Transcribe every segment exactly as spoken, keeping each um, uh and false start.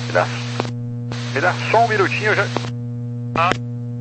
Me dá, me dá só um minutinho, eu já... Ah.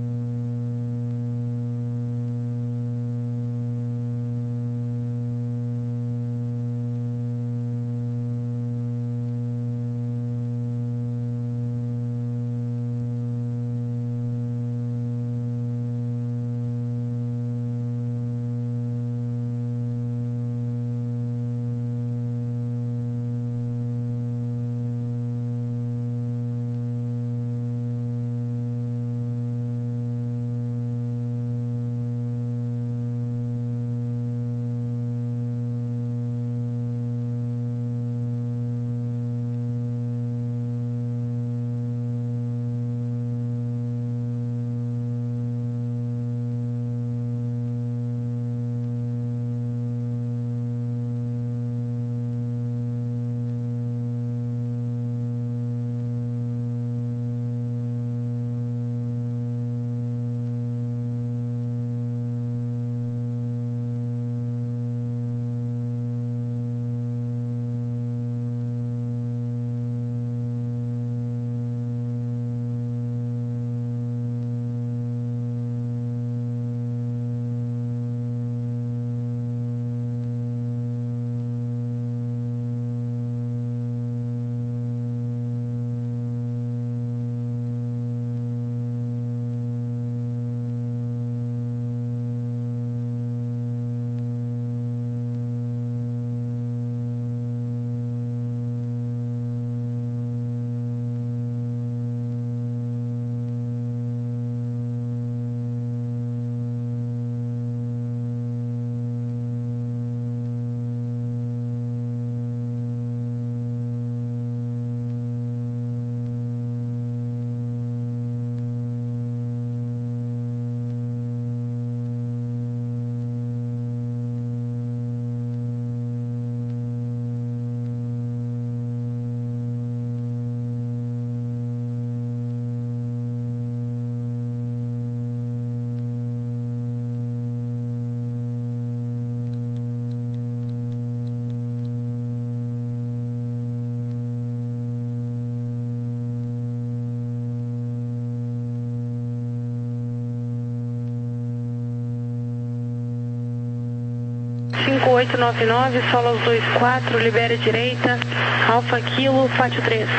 cinco oito nove nove, Solos dois quatro, libere direita, Alfa Kilo, Pátio três.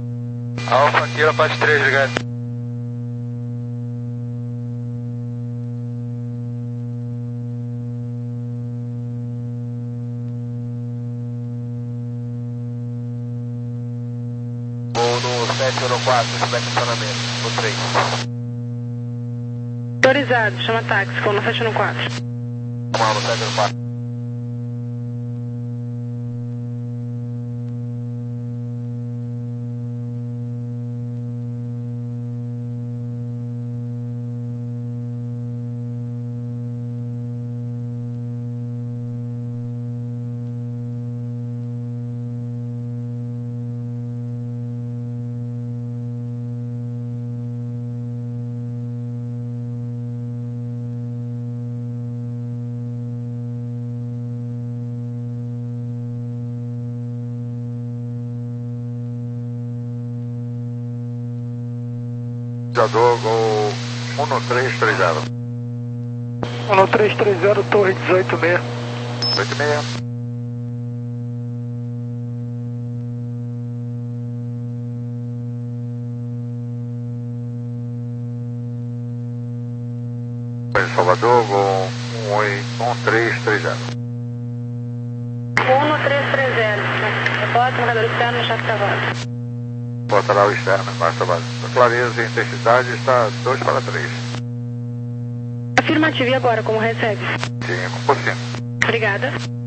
Alfa Kilo, Pátio três, ligado. Vou no sete um quatro, se tiver funcionamento, no três. Autorizado, chama táxi, vou no sete um quatro. Vamos no sete um quatro. Jogador Gol um três três zero. um três três zero, torre dezoito seis. dezoito seis. Salvador, Gol um três três zero. um três três zero. Repórter, marcador externo no chave cavalo. Lateral externo, mais trabalho. A clareza e intensidade está dois para três. Afirmativo, e agora, como recebe? cinco por cento. Obrigada.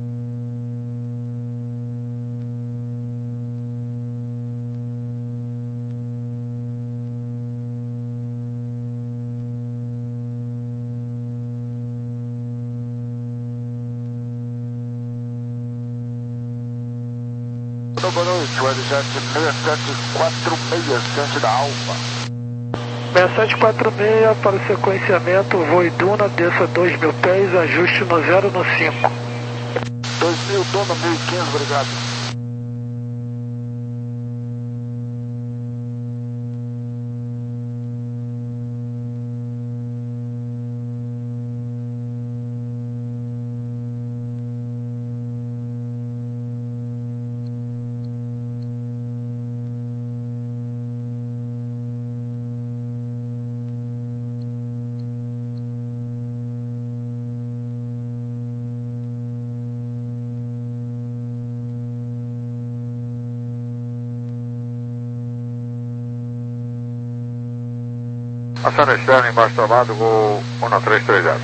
Boa noite, o L J seis sete quatro seis, diante da Alfa. seis sete quatro seis para o sequenciamento, voo Iduna, desça dois mil pés, ajuste no zero no cinco. dois mil, dono mil e quinze, obrigado. Ação externa, embaixo tomado, gol um três três zero.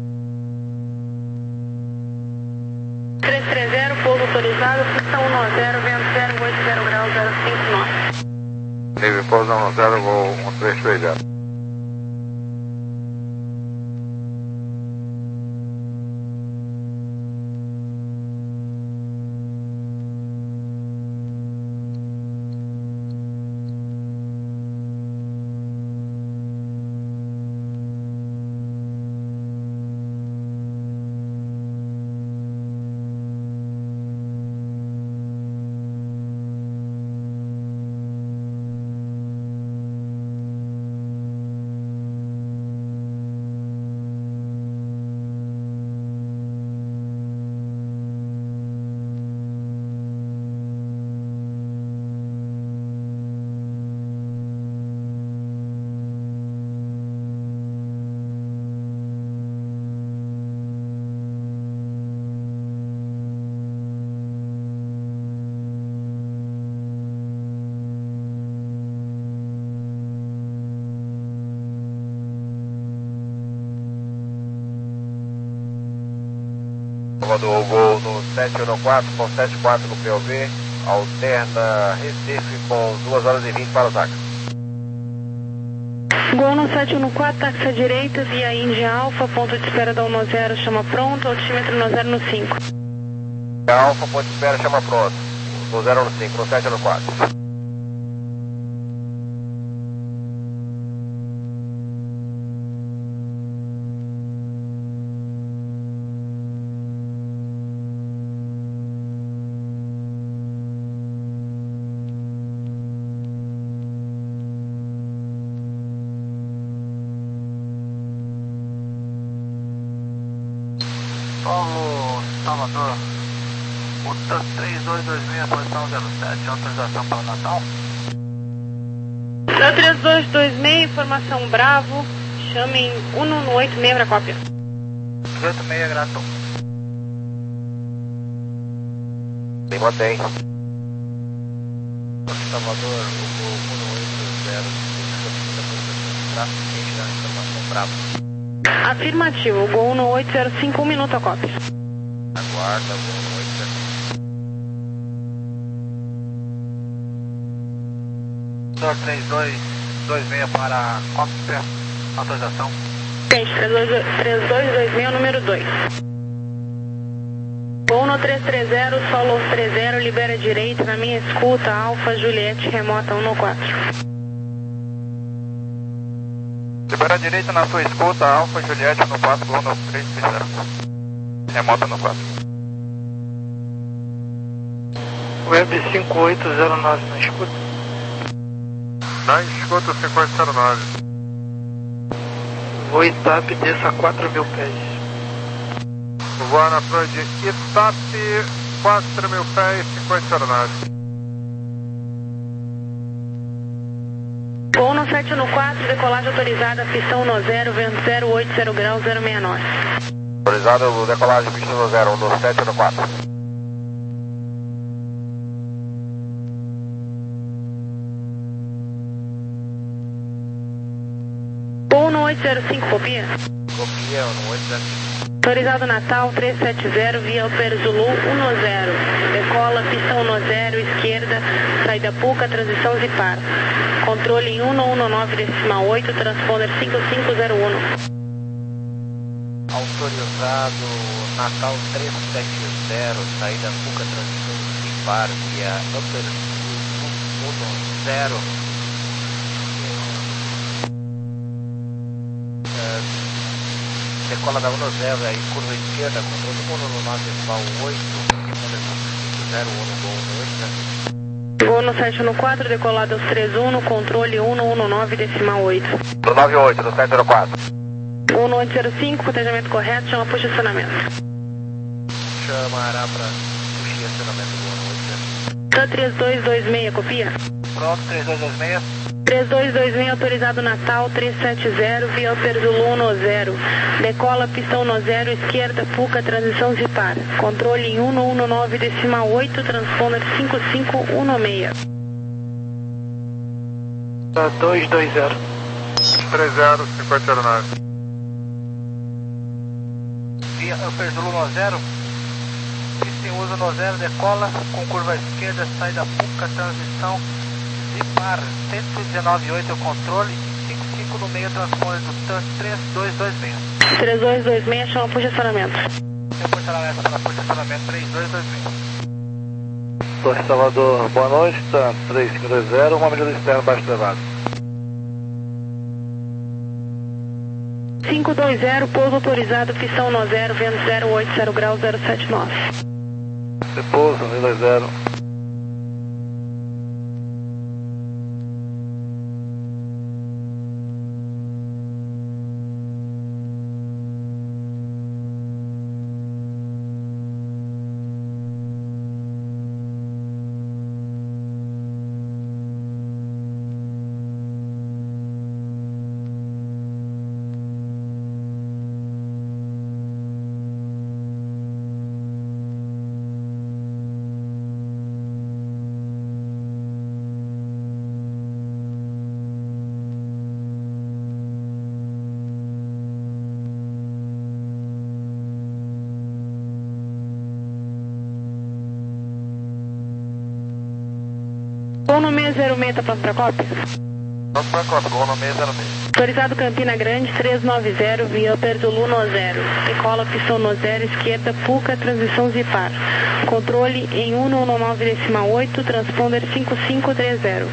três três zero, pouso autorizado, pista um zero, vento zero, oito zero graus, zero cinco nove. Nível pouso um zero, gol um três três zero. Comandou o gol no sete um quatro com sete quatro no P O V, alterna Recife com duas horas e vinte para o táxi. Gol no sete um quatro, táxi à direita, via Índia Alfa, ponto de espera da um zero, chama pronto, altímetro um zero no cinco. Alfa, ponto de espera, chama pronto, um zero no cinco, no sete um quatro. Paulo Salvador, Uta três dois dois seis, posição zero sete, autorização para o Natal. três dois dois seis, informação Bravo, chamem um um oito seis para cópia. oito seis, grato. Bem, mantém. Salvador, o um um oito zero, tráfego quente da informação Bravo. Afirmativo, gol um oito zero cinco, um minuto a cópia. Aguarda, gol um oito zero cinco. três dois dois seis para cópia, autorização. Gente, três dois dois seis, número dois. Gol no três três zero, solo três zero, libera direita, na minha escuta, Alfa, Juliette, remota um quatro. Libera a direita na sua escuta, Alfa, Juliette no quatro, gol no três três zero. Remota no quatro. Web cinco oito zero nove na escuta. Na escuta cinco oito zero nove. Voo Itap, desça a quatro mil pés. Voa na prova de Itap, quatro mil pés, cinco oito zero nove. Gol no sete um quatro, decolagem autorizada, pistão no zero, vento zero, oito zero graus, zero seis nove. Autorizado, decolagem, pista no zero, no sete um quatro. Gol no oito zero cinco, copia. Copia no oito zero cinco. Autorizado Natal três sete zero, via Alper Zulu um zero. Decola, pistão no zero, esquerda, saída Puca, transição Zipar. Controle em um um nove decimal oito, transponder cinco cinco zero um. Autorizado Natal três sete zero, saída Puca, transição Zipar, via Alper Zulu um zero. Decola da um zero aí, curva esquerda, controle um um nove decimal oito, cinco zero um, gol no oito zero. Gol no sete um quatro, decolado aos três um, controle um um nove decimal oito. No nove oito, no sete zero quatro. Gol no oito zero cinco, cotejamento correto, chama puxa acionamento. Chamará para puxar acionamento, gol no oito zero. três dois dois seis, copia. Pronto, três dois dois seis. três dois dois seis, autorizado Natal três sete zero, via Alper Zulu no zero. Decola, pistão no zero, esquerda, Puca, transição Zipar. Controle em um um nove decimal oito, transponder cinco cinco um seis. dois dois zero. três zero, cinquenta aeronave. Via Upper Zulu no zero. Pista em uso no zero, decola com curva esquerda, saída Puca, transição Zipar, cento e dezenove ponto oito é o controle, cinco cinco no meio, transponder do TAN três dois dois seis. três dois dois seis, chama por estacionamento. Reportamento para por estacionamento três dois dois seis. Torre Salvador, boa noite, TAN três cinco dois zero, uma medida externa baixo elevado. cinco dois zero, pouso autorizado, pistão no zero, vento zero oito zero graus, zero sete nove. Repouso, cinco dois zero. Gol no seis zero seis, tá pronto pra cópia? Pronto pra cópia, gol no seis zero seis. Autorizado Campina Grande, trezentos e noventa, via Upper Zulu no zero. Decola, pistão no zero, esquerda, Puca, transição Zipar. Controle em cento e dezenove decimal oito, transponder cinco cinco três zero.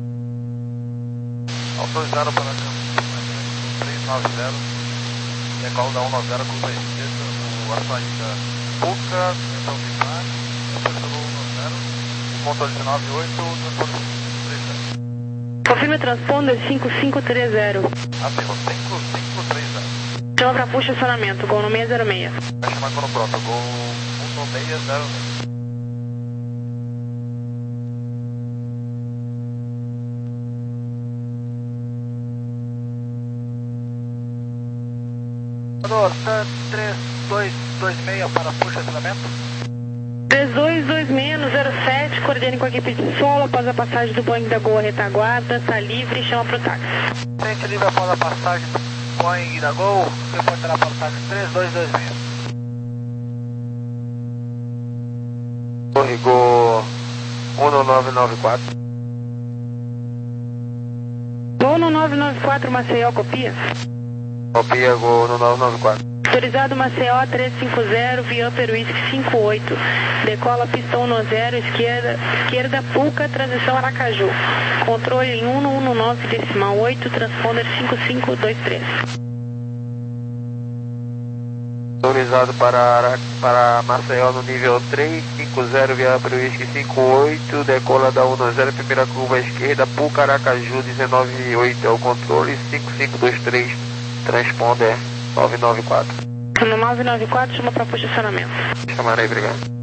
Autorizado para trezentos e noventa, decola da cento e noventa, curva esquerda, o a saída Puca, transição Zipar, Upper Zulu no zero, o controle dezenove oito, transponder três zero. Confirma transponder cinco cinco três zero. Afirma cinco cinco três zero. Chama pra puxa estacionamento, gol no seis zero seis. Vai chamar quando pronto, gol um no seis zero seis. TAN três dois dois seis para puxa estacionamento. três dois dois seis no zero sete, coordene com a equipe de solo, após a passagem do Boeing da Gol, a retaguarda, tá livre, chama pro táxi. Frente livre após a passagem do Boeing da Gol, reportará para o táxi três dois dois seis. Torre Gol um nove nove quatro. Gol no nove nove quatro, Maceió, copia. Copia Gol no nove nove quatro. Autorizado Maceió trezentos e cinquenta, via Upper Whisky cinco oito. Decola pistão no zero, esquerda, esquerda Puca, transição Aracaju. Controle em cento e dezenove decimal oito, transponder cinco cinco dois três. Autorizado para, para Maceió no nível três cinco zero, via Upper Whisky cinco oito, decola da cento e dez, primeira curva esquerda, Puca, Aracaju dezenove oito é o controle, cinco cinco dois três, transponder nove nove quatro. No nove nove quatro, chama para posicionamento. Chamarei, obrigado.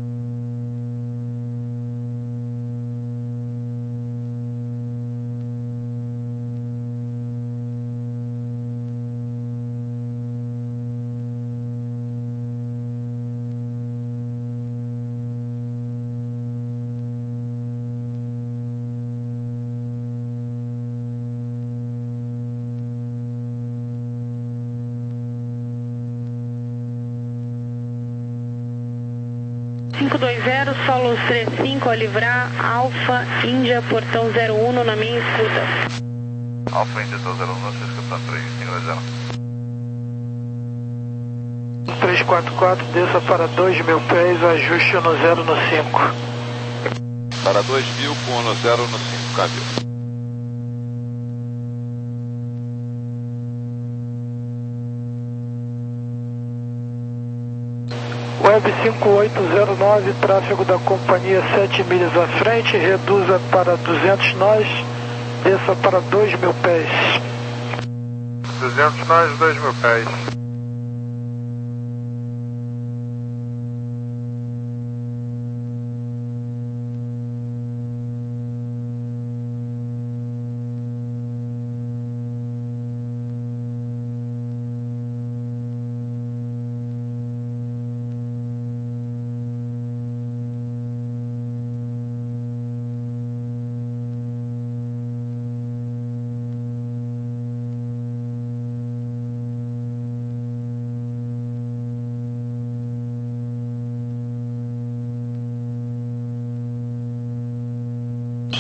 cinco dois zero, Solos três cinco, a livrar, Alfa, Índia, portão zero um, na minha escuta. Alfa, Índia, zero um, você escuta três cinco dois zero. três quatro quatro, desça para dois mil pés, ajuste no zero no cinco. Para dois mil com no zero no cinco, câmbio. Web cinco oito zero nove, tráfego da companhia sete milhas à frente, reduza para duzentos nós, desça para dois mil pés. duzentos nós, dois mil pés.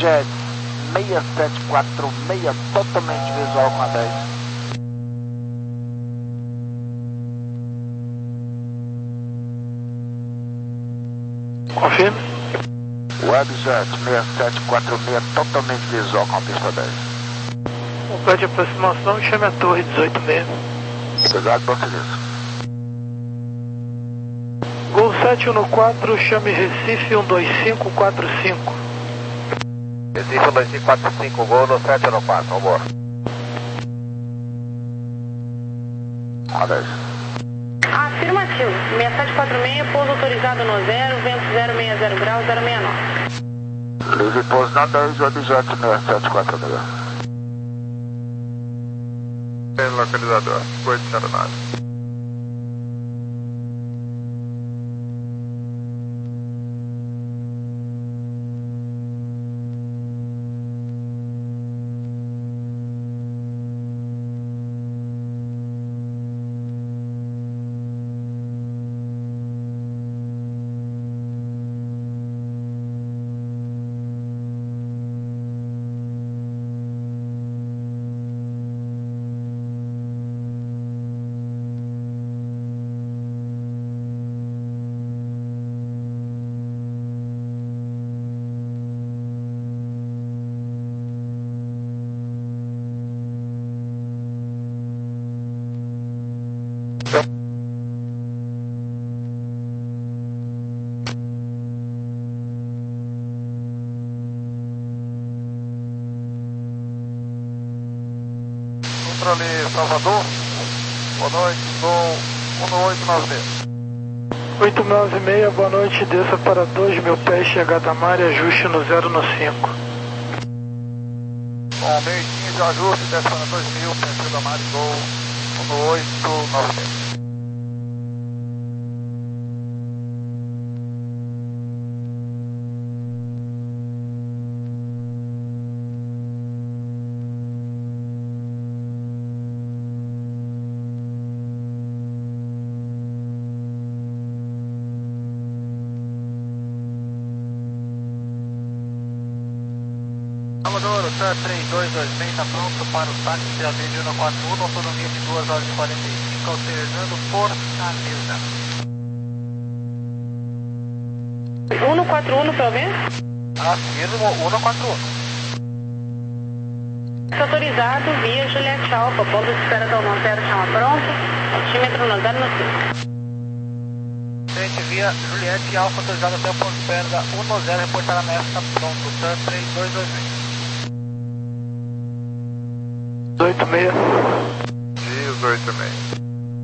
Jet seis sete quatro seis, totalmente visual com a dez. Confirme. Webjet seis sete quatro seis, totalmente visual com a pista dez. Complete de aproximação, chame a torre dezoito seis. Obrigado, bom serviço. Gol sete um quatro, chame Recife um dois cinco quatro cinco. Recife um dois cinco quatro cinco, gol no sete um quatro, vambora. A dez. Afirmativo. seis sete quatro seis, pouso autorizado no zero, vento zero seis zero graus, zero seis nove. Livre pouso na dez, Webjet seis sete quatro seis. Localizador, oito zero nove. Controle Salvador, boa noite, gol um oito nove seis. oito nove seis, boa noite, desça para dois mil pés, chegada a mar e ajuste no zero no cinco. Com meio quinze, ajuste, desce para dois mil, pés da mar e gol um oito nove seis. Salvador, o TAN três dois dois seis está pronto para o táxi C A B de um quatro um, autonomia de duas horas e quarenta e cinco, alternando Fortaleza. um quatro um, pelo menos? Afirmo, um quatro um. Autorizado via Juliette Alfa, ponto de espera da um zero, chama pronto, altímetro no zero no cinco. Frente via Juliette Alfa, autorizado até o ponto de espera da um zero, reportar a meta, está pronto, TAN três dois dois seis. dezoito seis. dezoito seis.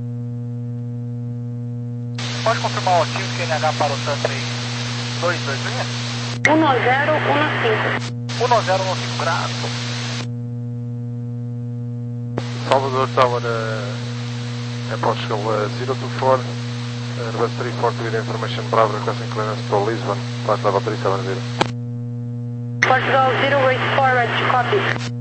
Pode confirmar o ativo Q N H para o TAN três dois dois seis? um zero um cinco. um zero um cinco, grato. Salvador Tower, uh, Portugal uh, zero two four, uh, Airbus three forty with information Bravo requesting clearance to Lisbon, flight level three seven zero. Portugal zero eight four, ready to copy.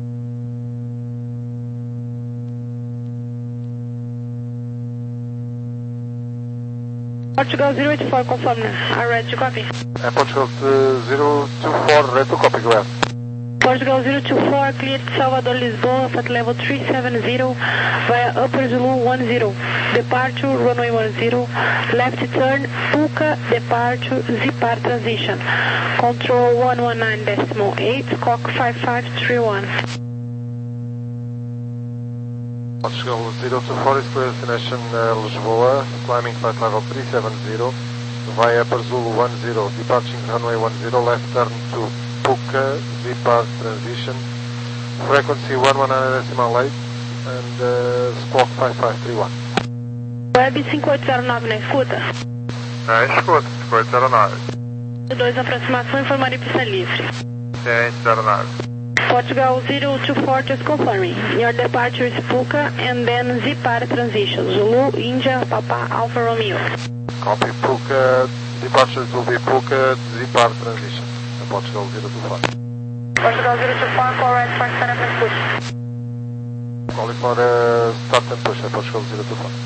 Portugal zero eight four, confirm, are ready to copy. Uh, Portugal uh, zero two four, ready to copy, go ahead. Portugal zero two four, cleared Salvador Lisboa, flight level three seven zero, via Upper Zulu one zero. Departure, runway one zero, left turn, Puka, departure, Zipar transition. Control one one nine decimal eight, Cock five five three one. Portugal zero two four is clear destination uh, Lisboa, climbing flight level three seven zero, via Upper Zulu one zero, departing runway one zero, left turn to Puka, Zipar transition, frequency one one nine decimal eight, and uh, squawk five five three one. Web cinco oito zero nove na escuta? É, escuta, cinco oito zero nove. dois aproximação, informaria pista livre. Ciente, zero nove. Portugal zero two four, just confirming. Your departure is Puka and then Zipar transition. Zulu, India, Papa, Alfa Romeo. Copy, Puka, departures will be Puka, Zipar transition. Portugal zero two four. Portugal zero two four, correct for start and push. Calling for uh, start and push, Portugal zero two four.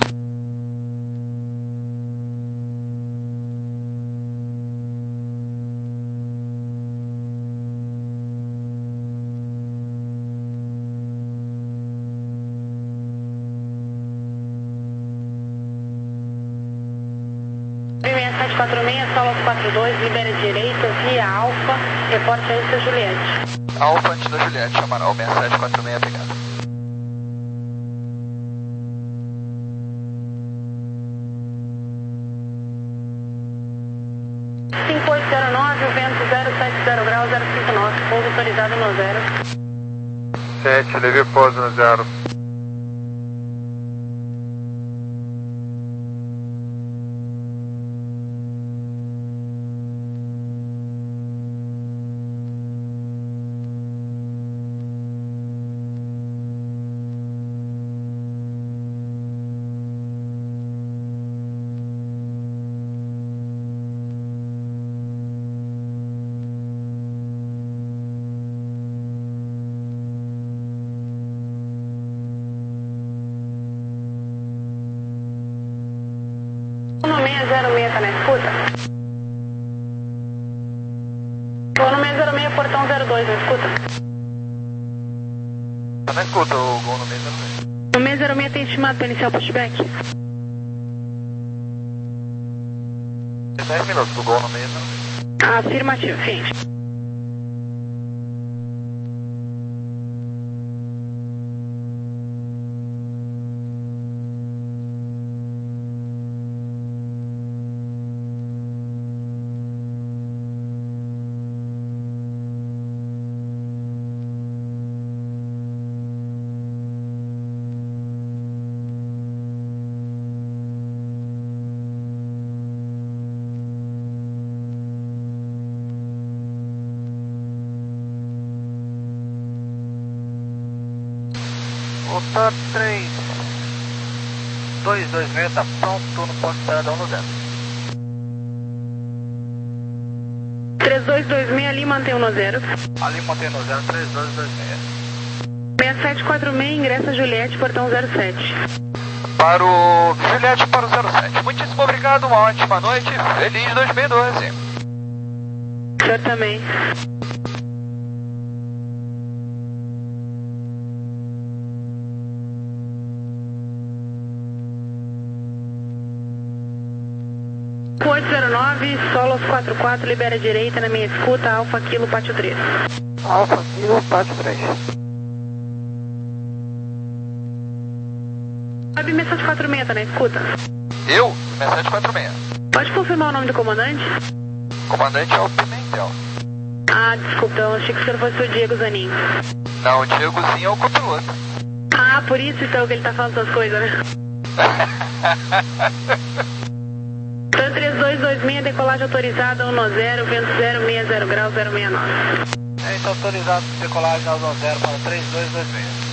sete quatro seis, Solos quatro dois, libera direita, via Alfa, reporte antes da Juliette. Alfa antes da Juliette, Amaral, seis sete quatro seis, obrigado. cinco oito zero nove, o vento zero sete zero graus, zero cinco nove, pouso autorizado no zero. sete, levei pouso no zero. seis zero seis tá na escuta? Tô no seis zero seis, portão zero dois, na escuta? Tá na escuta o gol no seis zero seis. O seis zero seis tem estimado para iniciar o pushback? dez minutos do gol no seis zero seis. Afirmativo, gente. Voltar três dois dois seis, tá pronto no ponto de cidadão no zero. três dois dois seis, ali mantém o no zero. Ali mantém no zero, três dois dois seis. seis sete quatro seis, ingressa Juliette, portão zero sete. Para o Juliette para o zero sete. Muitíssimo obrigado, uma ótima noite. Feliz dois mil e doze. O senhor também. oito zero nove, Solos quatro quatro, libera direita na minha escuta, Alfa Kilo, Pátio três. Alfa Kilo, Pátio três. Web seis sete quatro seis tá na escuta? Eu, seis sete quatro seis. Pode confirmar o nome do comandante? Comandante é o Pimentel. Ah, desculpa, eu achei que o senhor fosse o Diego Zanin. Não, o Diegozinho é o copiloto. Ah, por isso então que ele tá falando essas coisas, né? Então três dois dois seis, decolagem autorizada, um no zero, vento zero seis zero graus, zero seis nove. É, então autorizado decolagem ao no zero para três dois dois seis.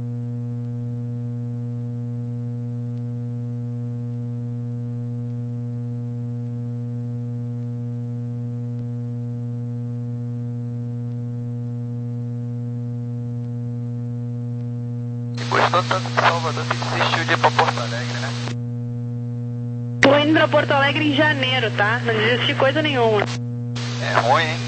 Gostou tanto de Salvador que desistiu de ir pra Porto Alegre, né? Tô indo pra Porto Alegre em janeiro, tá? Não desisti coisa nenhuma. É ruim, hein?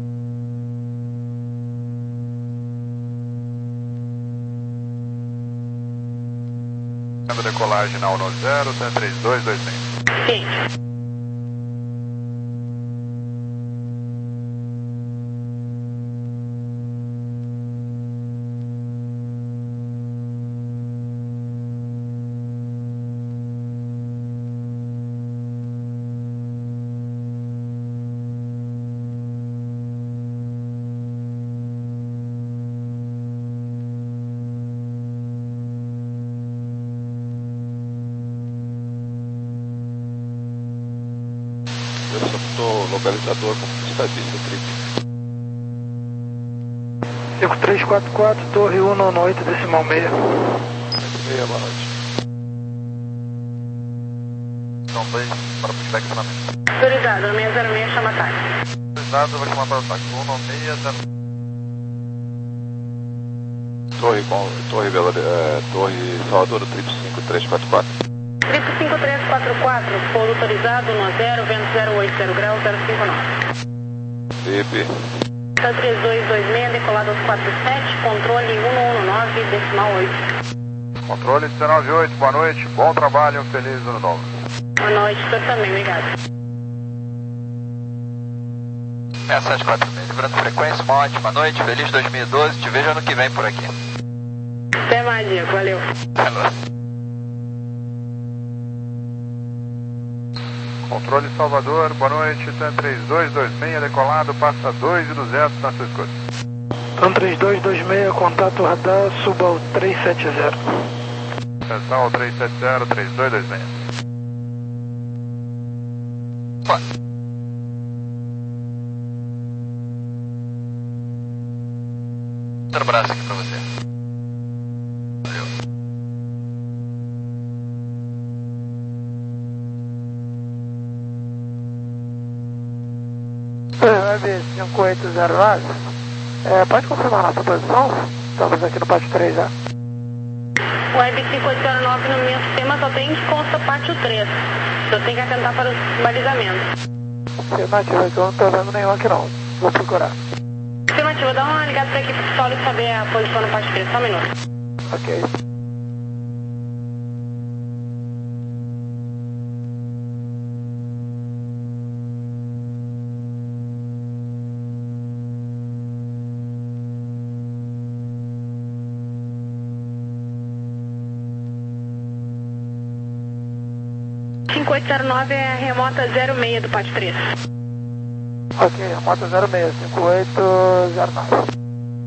Decolagem na um no zero, três dois dois seis. Sim. Eu só tô localizador como estadista trip. cinco três quatro quatro, torre um no oito, decimal seis. Meia, boa noite. São dois para pushback finalmente. Autorizado, seis zero seis, chama ataque. Autorizado, eu vou chamar para o ataque. um no seis zero. Torre, com, torre, é, torre Salvador, triplo cinco três quatro quatro. Triplo cinco três quatro quatro, pouso autorizado, um no zero, vento zero oito zero graus, zero cinco nove. D P. Então três dois dois seis, decolado aos quatro sete, controle um um nove, decimal oito. Controle dezenove oito, boa noite, bom trabalho, feliz ano novo. Boa noite, senhor também, obrigado. seis sete quatro seis, livrando frequência, uma ótima noite, feliz dois mil e doze, te vejo ano que vem por aqui. Até mais, Diego, valeu. Alô. Controle Salvador, boa noite, TAM três dois dois seis, decolado, passa dois e duzentos na sua escuta. TAM três dois dois seis, contato radar, suba ao três sete zero. Atenção ao três sete zero, três dois dois seis. Pô. Outro abraço aqui pra você. Valeu. Web cinco oito zero nove, é, pode confirmar nossa posição? Estamos aqui no pátio três já. Web cinco oito zero nove no meu sistema só tem que consta pátio três. Eu tenho que atentar para o balizamento. Afirmativo, eu não estou vendo nenhum aqui não. Vou procurar. Afirmativo, dá uma ligada para a equipe solo e saber a posição no pátio três, só um minuto. Ok. cinco oito zero nove é a remota zero seis do pátio três. Ok, remota zero seis, cinco oito zero nove.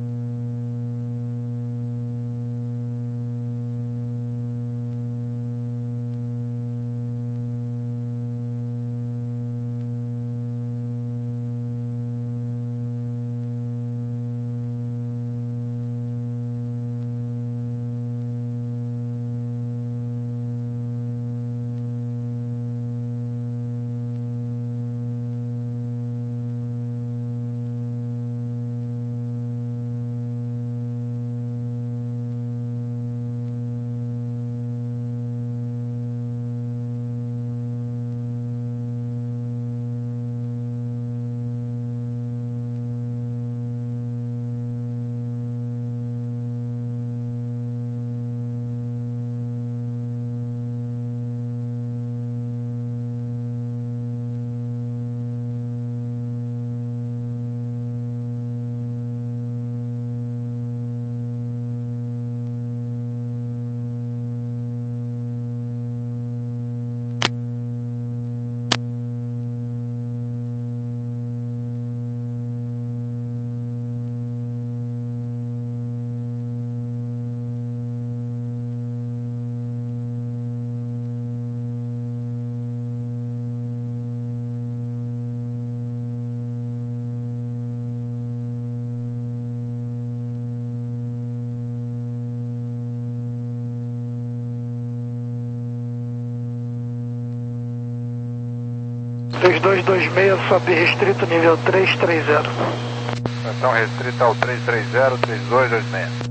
três dois dois seis, sobe restrito, nível três três zero. Atenção restrita ao três três zero, três dois dois seis.